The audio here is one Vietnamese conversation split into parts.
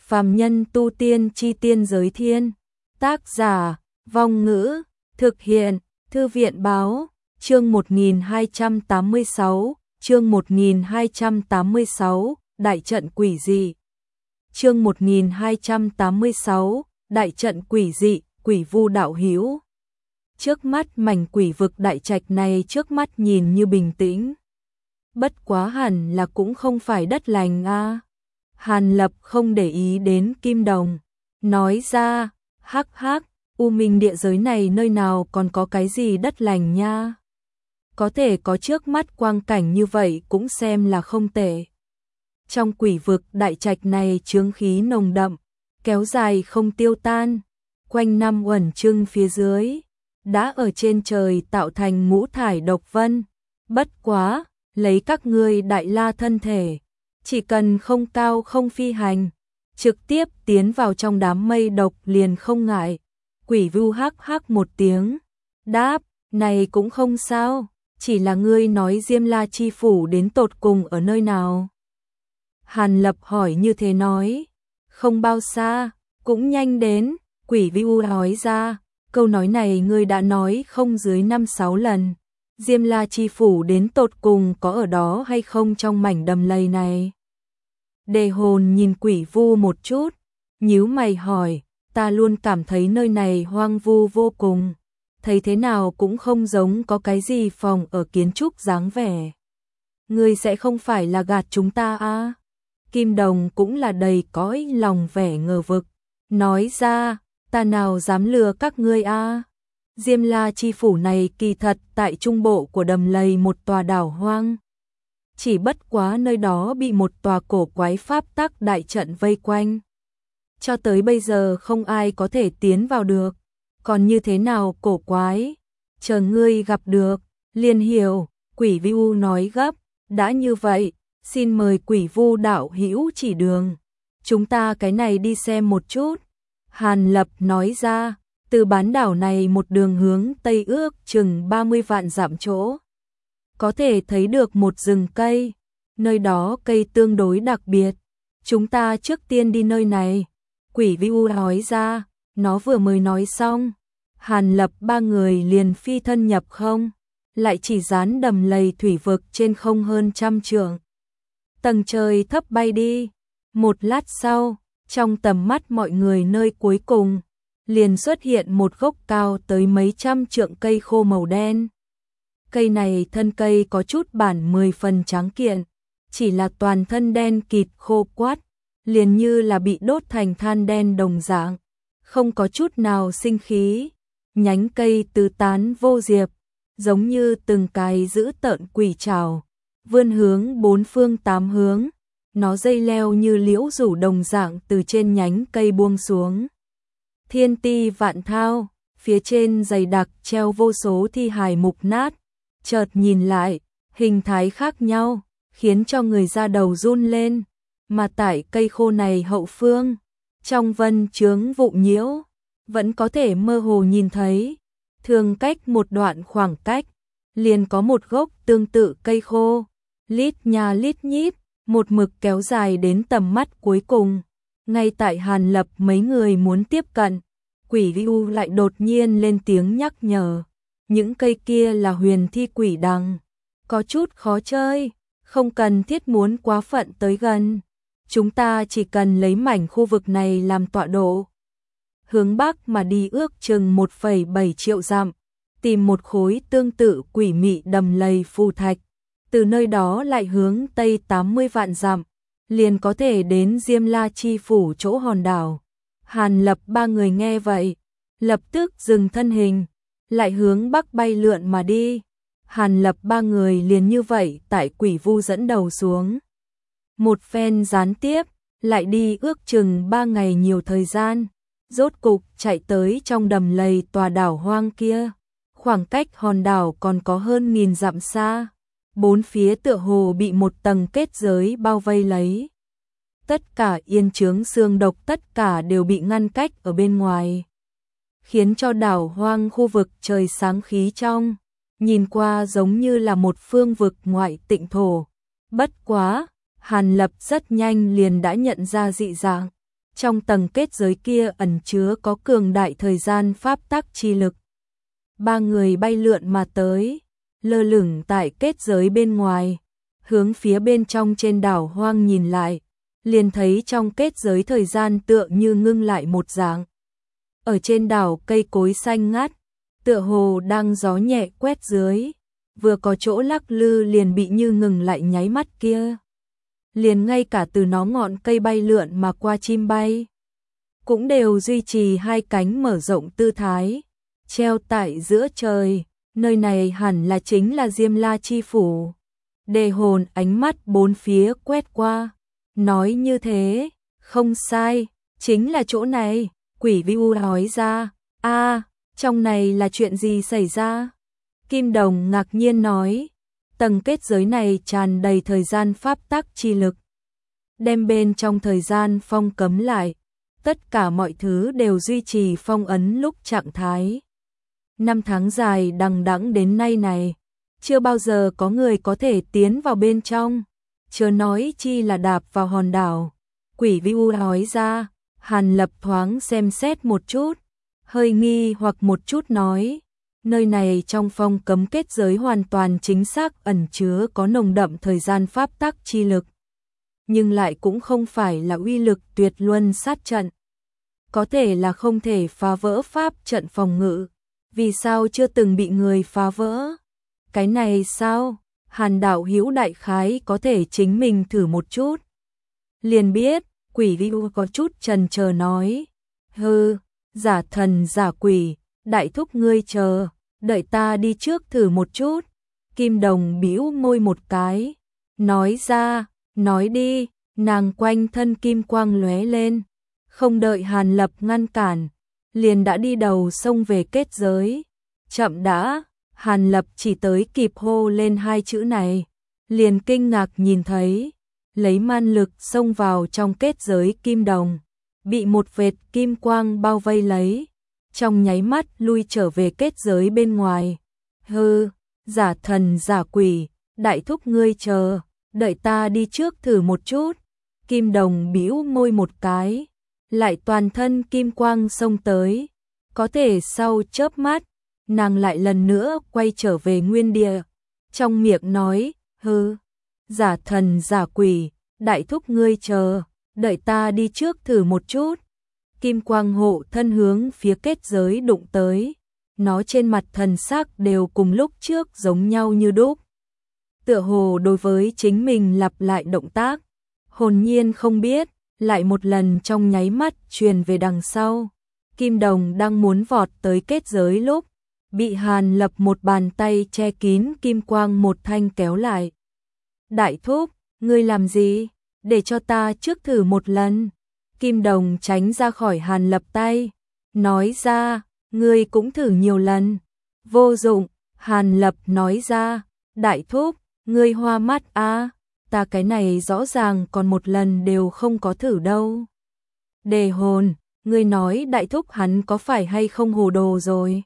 Phàm nhân tu tiên chi tiên giới thiên. Tác giả, Vong Ngữ, thực hiện, Thư viện báo, chương 1286, chương 1286, Đại trận quỷ dị. Chương 1286, Đại trận quỷ dị, quỷ vu đạo hữu. Trước mắt mảnh quỷ vực đại trạch này trước mắt nhìn như bình tĩnh. Bất quá hẳn là cũng không phải đất lành a. Hàn Lập không để ý đến Kim Đồng, nói ra, hắc hắc, U Minh địa giới này nơi nào còn có cái gì đất lành nha. Có thể có trước mắt quang cảnh như vậy cũng xem là không tệ. Trong quỷ vực đại trạch này chướng khí nồng đậm, kéo dài không tiêu tan, quanh năm uẩn trưng phía dưới, đã ở trên trời tạo thành ngũ thải độc vân. Bất quá, lấy các ngươi đại la thân thể, chỉ cần không cao không phi hành, trực tiếp tiến vào trong đám mây độc liền không ngại. Quỷ vu hắc hắc một tiếng, đáp, này cũng không sao, chỉ là ngươi nói Diêm La Chi Phủ đến tột cùng ở nơi nào. Hàn Lập hỏi như thế nói, không bao xa, cũng nhanh đến, quỷ vu nói ra, câu nói này ngươi đã nói không dưới 5-6 lần. Diêm La Chi Phủ đến tột cùng có ở đó hay không trong mảnh đầm lầy này. Đề Hồn nhìn quỷ vu một chút, nhíu mày hỏi, ta luôn cảm thấy nơi này hoang vu vô cùng, thấy thế nào cũng không giống có cái gì phòng ở kiến trúc dáng vẻ. Ngươi sẽ không phải là gạt chúng ta à? Kim Đồng cũng là đầy cõi lòng vẻ ngờ vực, nói ra, ta nào dám lừa các ngươi à? Diêm La Chi Phủ này kỳ thật tại trung bộ của đầm lầy một tòa đảo hoang. Chỉ bất quá nơi đó bị một tòa cổ quái pháp tắc đại trận vây quanh. Cho tới bây giờ không ai có thể tiến vào được. Còn như thế nào cổ quái? Chờ ngươi gặp được, liền hiểu, quỷ vu nói gấp. Đã như vậy, xin mời quỷ vu đạo hữu chỉ đường. Chúng ta cái này đi xem một chút. Hàn Lập nói ra, từ bán đảo này một đường hướng Tây ước chừng 30 vạn dặm chỗ. Có thể thấy được một rừng cây, nơi đó cây tương đối đặc biệt. Chúng ta trước tiên đi nơi này. Quỷ vu nói ra, nó vừa mới nói xong. Hàn Lập ba người liền phi thân nhập không, lại chỉ dán đầm lầy thủy vực trên không hơn 100 trượng. Tầng trời thấp bay đi. Một lát sau, trong tầm mắt mọi người nơi cuối cùng, liền xuất hiện một gốc cao tới mấy trăm trượng cây khô màu đen. Cây này thân cây có chút bản 10 phần tráng kiện, chỉ là toàn thân đen kịt khô quắt, liền như là bị đốt thành than đen đồng dạng, không có chút nào sinh khí. Nhánh cây tứ tán vô diệp, giống như từng cái dữ tợn quỷ trảo, vươn hướng bốn phương tám hướng, nó dây leo như liễu rủ đồng dạng từ trên nhánh cây buông xuống. Thiên ti vạn thao, phía trên dày đặc treo vô số thi hài mục nát, chợt nhìn lại, hình thái khác nhau, khiến cho người da đầu run lên, mà tại cây khô này hậu phương, trong vân chướng vụ nhiễu, vẫn có thể mơ hồ nhìn thấy, thường cách một đoạn khoảng cách, liền có một gốc tương tự cây khô, lít nha lít nhít, một mực kéo dài đến tầm mắt cuối cùng. Ngay tại Hàn Lập mấy người muốn tiếp cận, quỷ vu lại đột nhiên lên tiếng nhắc nhở, những cây kia là huyền thi quỷ đằng, có chút khó chơi, không cần thiết muốn quá phận tới gần, chúng ta chỉ cần lấy mảnh khu vực này làm tọa độ. Hướng Bắc mà đi ước chừng 1,7 triệu dặm, tìm một khối tương tự quỷ mị đầm lầy phù thạch, từ nơi đó lại hướng Tây 80 vạn dặm, liền có thể đến Diêm La Chi Phủ chỗ hòn đảo. Hàn Lập ba người nghe vậy, lập tức dừng thân hình, lại hướng Bắc bay lượn mà đi. Hàn Lập ba người liền như vậy tại quỷ vu dẫn đầu xuống. Một phen gián tiếp, lại đi ước chừng 3 ngày nhiều thời gian, rốt cục chạy tới trong đầm lầy tòa đảo hoang kia. Khoảng cách hòn đảo còn có hơn 1000 dặm xa, bốn phía tựa hồ bị một tầng kết giới bao vây lấy. Tất cả yên chướng xương độc tất cả đều bị ngăn cách ở bên ngoài, khiến cho đảo hoang khu vực trời sáng khí trong, nhìn qua giống như là một phương vực ngoại tịnh thổ. Bất quá, Hàn Lập rất nhanh liền đã nhận ra dị dạng. Trong tầng kết giới kia ẩn chứa có cường đại thời gian pháp tắc chi lực. Ba người bay lượn mà tới, lơ lửng tại kết giới bên ngoài, hướng phía bên trong trên đảo hoang nhìn lại, liền thấy trong kết giới thời gian tựa như ngưng lại một dạng. Ở trên đảo cây cối xanh ngắt, tựa hồ đang gió nhẹ quét dưới, vừa có chỗ lắc lư liền bị như ngừng lại nháy mắt kia. Liền ngay cả từ nó ngọn cây bay lượn mà qua chim bay, cũng đều duy trì hai cánh mở rộng tư thái, treo tại giữa trời, nơi này hẳn là chính là Diêm La Chi Phủ. Đề Hồn ánh mắt bốn phía quét qua, nói như thế, không sai, chính là chỗ này. Quỷ Vưu nói ra, trong này là chuyện gì xảy ra? Kim Đồng ngạc nhiên nói, tầng kết giới này tràn đầy thời gian pháp tắc chi lực, đem bên trong thời gian phong cấm lại, tất cả mọi thứ đều duy trì phong ấn lúc trạng thái. 5 tháng dài đằng đẵng đến nay này, chưa bao giờ có người có thể tiến vào bên trong, chớ nói chi là đạp vào hòn đảo. Quỷ Vưu nói ra. Hàn Lập thoáng xem xét một chút, hơi nghi hoặc một chút nói, nơi này trong phong cấm kết giới hoàn toàn chính xác ẩn chứa có nồng đậm thời gian pháp tắc chi lực, nhưng lại cũng không phải là uy lực tuyệt luân sát trận, có thể là không thể phá vỡ pháp trận phòng ngự, vì sao chưa từng bị người phá vỡ? Cái này sao? Hàn đạo hữu đại khái có thể chính mình thử một chút, liền biết. Quỷ Vưu có chút chần chờ nói, giả thần giả quỷ, đại thúc ngươi chờ, đợi ta đi trước thử một chút. Kim Đồng bĩu môi một cái, nói ra, nói đi. Nàng quanh thân kim quang lóe lên, không đợi Hàn Lập ngăn cản, liền đã đi đầu xông về kết giới. Chậm đã, Hàn Lập chỉ tới kịp hô lên hai chữ này, liền kinh ngạc nhìn thấy, lấy man lực xông vào trong kết giới Kim Đồng, bị một vệt kim quang bao vây lấy, trong nháy mắt lui trở về kết giới bên ngoài. Giả thần giả quỷ, đại thúc ngươi chờ, đợi ta đi trước thử một chút. Kim Đồng bĩu môi một cái, lại toàn thân kim quang xông tới, có thể sau chớp mắt, nàng lại lần nữa quay trở về nguyên địa, trong miệng nói, giả thần giả quỷ, đại thúc ngươi chờ, đợi ta đi trước thử một chút. Kim quang hộ thân hướng phía kết giới đụng tới, nó trên mặt thần sắc đều cùng lúc trước giống nhau như đúc. Tựa hồ đối với chính mình lặp lại động tác, hồn nhiên không biết, lại một lần trong nháy mắt truyền về đằng sau. Kim Đồng đang muốn vọt tới kết giới lúc, bị Hàn Lập một bàn tay che kín kim quang một thanh kéo lại. Đại thúc, ngươi làm gì? Để cho ta trước thử một lần. Kim Đồng tránh ra khỏi Hàn Lập tay, nói ra, ngươi cũng thử nhiều lần. Vô dụng, Hàn Lập nói ra, đại thúc, ngươi hoa mắt ta cái này rõ ràng còn một lần đều không có thử đâu. Đề Hồn, ngươi nói đại thúc hắn có phải hay không hồ đồ rồi?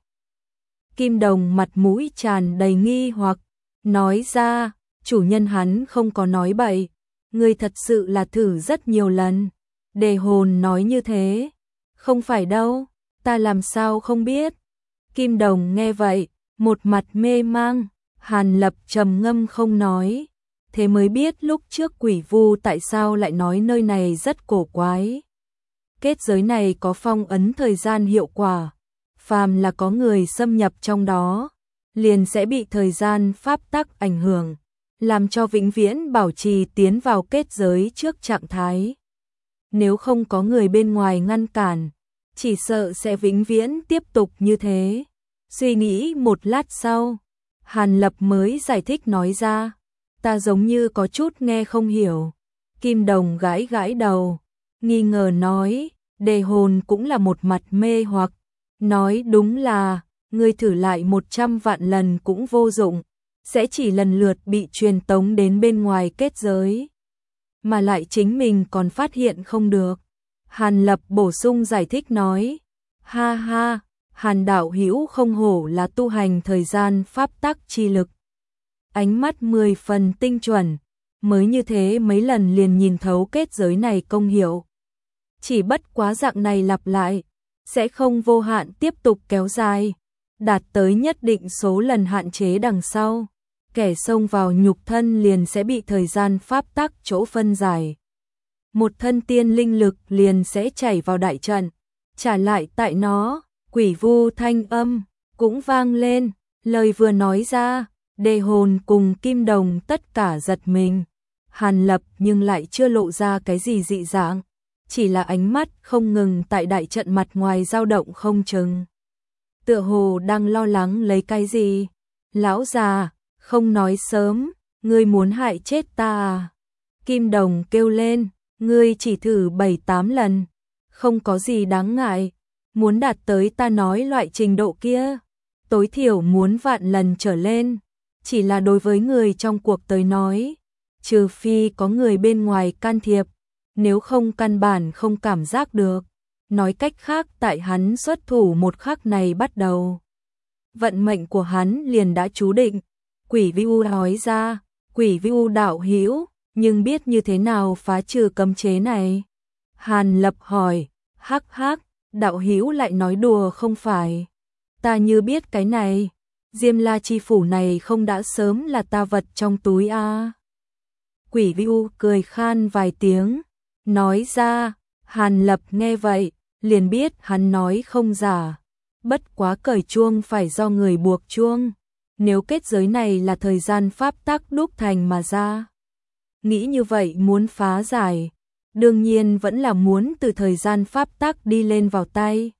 Kim Đồng mặt mũi tràn đầy nghi hoặc, nói ra, chủ nhân hắn không có nói bậy, ngươi thật sự là thử rất nhiều lần. Đề Hồn nói như thế, không phải đâu, ta làm sao không biết. Kim Đồng nghe vậy, một mặt mê mang, Hàn Lập trầm ngâm không nói, thế mới biết lúc trước Quỷ Vu tại sao lại nói nơi này rất cổ quái. Kết giới này có phong ấn thời gian hiệu quả, phàm là có người xâm nhập trong đó, liền sẽ bị thời gian pháp tắc ảnh hưởng, làm cho vĩnh viễn bảo trì tiến vào kết giới trước trạng thái. Nếu không có người bên ngoài ngăn cản, chỉ sợ sẽ vĩnh viễn tiếp tục như thế. Suy nghĩ một lát sau, Hàn Lập mới giải thích nói ra, ta giống như có chút nghe không hiểu. Kim Đồng gãi gãi đầu, nghi ngờ nói, Đề Hồn cũng là một mặt mê hoặc, nói đúng là, ngươi thử lại 100 vạn lần cũng vô dụng, sẽ chỉ lần lượt bị truyền tống đến bên ngoài kết giới, mà lại chính mình còn phát hiện không được. Hàn Lập bổ sung giải thích nói, ha ha, Hàn đạo hữu không hổ là tu hành thời gian pháp tắc chi lực. Ánh mắt 10 phần tinh chuẩn, mới như thế mấy lần liền nhìn thấu kết giới này công hiệu. Chỉ bất quá dạng này lặp lại, sẽ không vô hạn tiếp tục kéo dài, đạt tới nhất định số lần hạn chế đằng sau. Kẻ xông vào nhục thân liền sẽ bị thời gian pháp tắc chỗ phân giải. Một thân tiên linh lực liền sẽ chảy vào đại trận, trả lại tại nó, Quỷ Vu thanh âm cũng vang lên, lời vừa nói ra, Đề Hồn cùng Kim Đồng tất cả giật mình. Hàn Lập nhưng lại chưa lộ ra cái gì dị dạng, chỉ là ánh mắt không ngừng tại đại trận mặt ngoài dao động không chừng. Tựa hồ đang lo lắng lấy cái gì. Lão già, không nói sớm, ngươi muốn hại chết ta à? Kim Đồng kêu lên, ngươi chỉ thử 7-8 lần, không có gì đáng ngại, muốn đạt tới ta nói loại trình độ kia, tối thiểu muốn vạn lần trở lên, chỉ là đối với người trong cuộc tới nói, trừ phi có người bên ngoài can thiệp, nếu không căn bản không cảm giác được. Nói cách khác, tại hắn xuất thủ một khắc này bắt đầu, vận mệnh của hắn liền đã chú định. Quỷ Vu nói ra, Quỷ Vu đạo hữu, nhưng biết như thế nào phá trừ cấm chế này? Hàn Lập hỏi, hắc hắc, đạo hữu lại nói đùa không phải? Ta như biết cái này, Diêm La chi phủ này không đã sớm là ta vật trong túi à? Quỷ Vu cười khan vài tiếng, nói ra. Hàn Lập nghe vậy, liền biết hắn nói không giả, bất quá cởi chuông phải do người buộc chuông, nếu kết giới này là thời gian pháp tắc đúc thành mà ra. Nghĩ như vậy muốn phá giải, đương nhiên vẫn là muốn từ thời gian pháp tắc đi lên vào tay.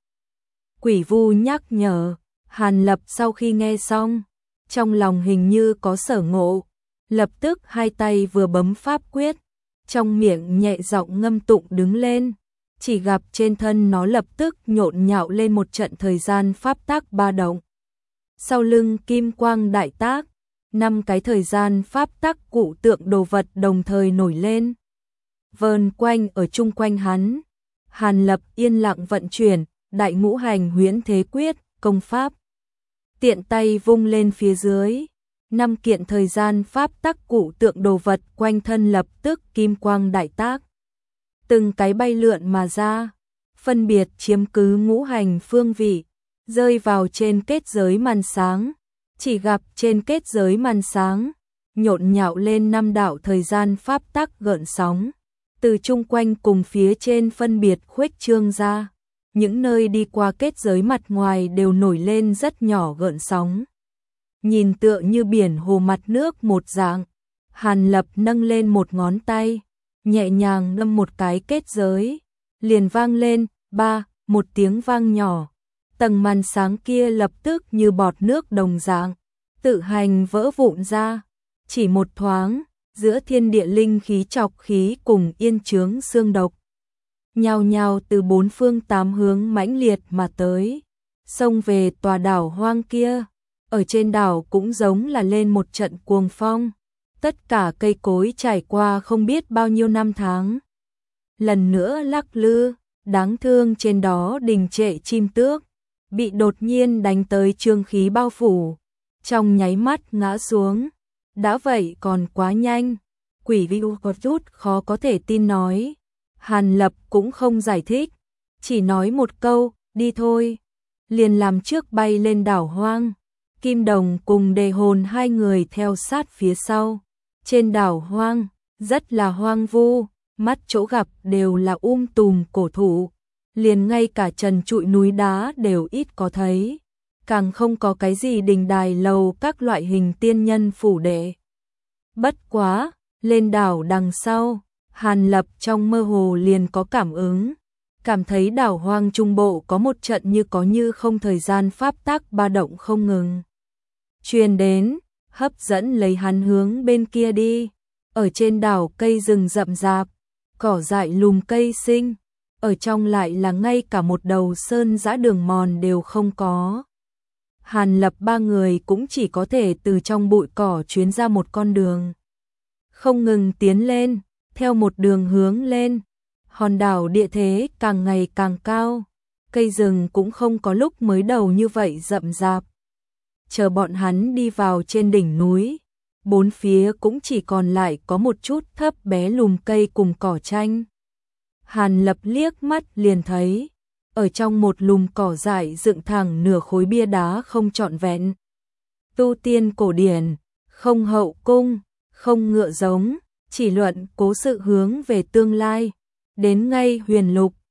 Quỷ Vu nhắc nhở, Hàn Lập sau khi nghe xong, trong lòng hình như có sở ngộ, lập tức hai tay vừa bấm pháp quyết, trong miệng nhẹ giọng ngâm tụng đứng lên, chỉ gặp trên thân nó lập tức nhộn nhạo lên một trận thời gian pháp tắc ba động. Sau lưng kim quang đại tác, 5 cái thời gian pháp tắc cụ tượng đồ vật đồng thời nổi lên, vờn quanh ở chung quanh hắn. Hàn Lập yên lặng vận chuyển Đại Ngũ Hành Huyễn Thế Quyết công pháp, tiện tay vung lên phía dưới, 5 kiện thời gian pháp tắc cụ tượng đồ vật quanh thân lập tức kim quang đại tác, từng cái bay lượn mà ra, phân biệt chiếm cứ ngũ hành phương vị, rơi vào trên kết giới màn sáng. Chỉ gặp trên kết giới màn sáng, nhộn nhạo lên 5 đạo thời gian pháp tắc gợn sóng, từ chung quanh cùng phía trên phân biệt khuếch trương ra. Những nơi đi qua kết giới mặt ngoài đều nổi lên rất nhỏ gợn sóng, nhìn tựa như biển hồ mặt nước một dạng. Hàn Lập nâng lên một ngón tay, nhẹ nhàng đâm một cái kết giới, liền vang lên, một tiếng vang nhỏ. Tầng màn sáng kia lập tức như bọt nước đồng dạng, tự hành vỡ vụn ra. Chỉ một thoáng, giữa thiên địa linh khí trọc khí cùng yên chướng xương độc, nhao nhao từ 4 phương 8 hướng mãnh liệt mà tới, xông về tòa đảo hoang kia. Ở trên đảo cũng giống là lên một trận cuồng phong, tất cả cây cối trải qua không biết bao nhiêu năm tháng, lần nữa lắc lư, đáng thương trên đó đình trệ chim tước, bị đột nhiên đánh tới trương khí bao phủ, trong nháy mắt ngã xuống. Đã vậy còn quá nhanh. Quỷ Vu có chút khó có thể tin nói. Hàn Lập cũng không giải thích, chỉ nói một câu, đi thôi, liền làm trước bay lên đảo hoang. Kim Đồng cùng Đề Hồn hai người theo sát phía sau. Trên đảo hoang, rất là hoang vu, mắt chỗ gặp đều là tùm cổ thụ, liền ngay cả trần trụi núi đá đều ít có thấy, càng không có cái gì đình đài lầu các loại hình tiên nhân phủ đệ. Bất quá, lên đảo đằng sau, Hàn Lập trong mơ hồ liền có cảm ứng, cảm thấy đảo hoang trung bộ có một trận như có như không thời gian pháp tắc ba động không ngừng truyền đến, hấp dẫn lấy hắn hướng bên kia đi. Ở trên đảo cây rừng rậm rạp, cỏ dại lùm cây sinh, ở trong lại là ngay cả một đầu sơn dã đường mòn đều không có. Hàn Lập ba người cũng chỉ có thể từ trong bụi cỏ chuyến ra một con đường, không ngừng tiến lên, theo một đường hướng lên. Hòn đảo địa thế càng ngày càng cao, cây rừng cũng không có lúc mới đầu như vậy rậm rạp. Chờ bọn hắn đi vào trên đỉnh núi, bốn phía cũng chỉ còn lại có một chút thấp bé lùm cây cùng cỏ tranh. Hàn Lập liếc mắt liền thấy, ở trong một lùm cỏ dại dựng thẳng nửa khối bia đá không trọn vẹn. Tu tiên cổ điển, không hậu cung, không ngựa giống, chỉ luận cố sự hướng về tương lai. Đến ngay huyền lục,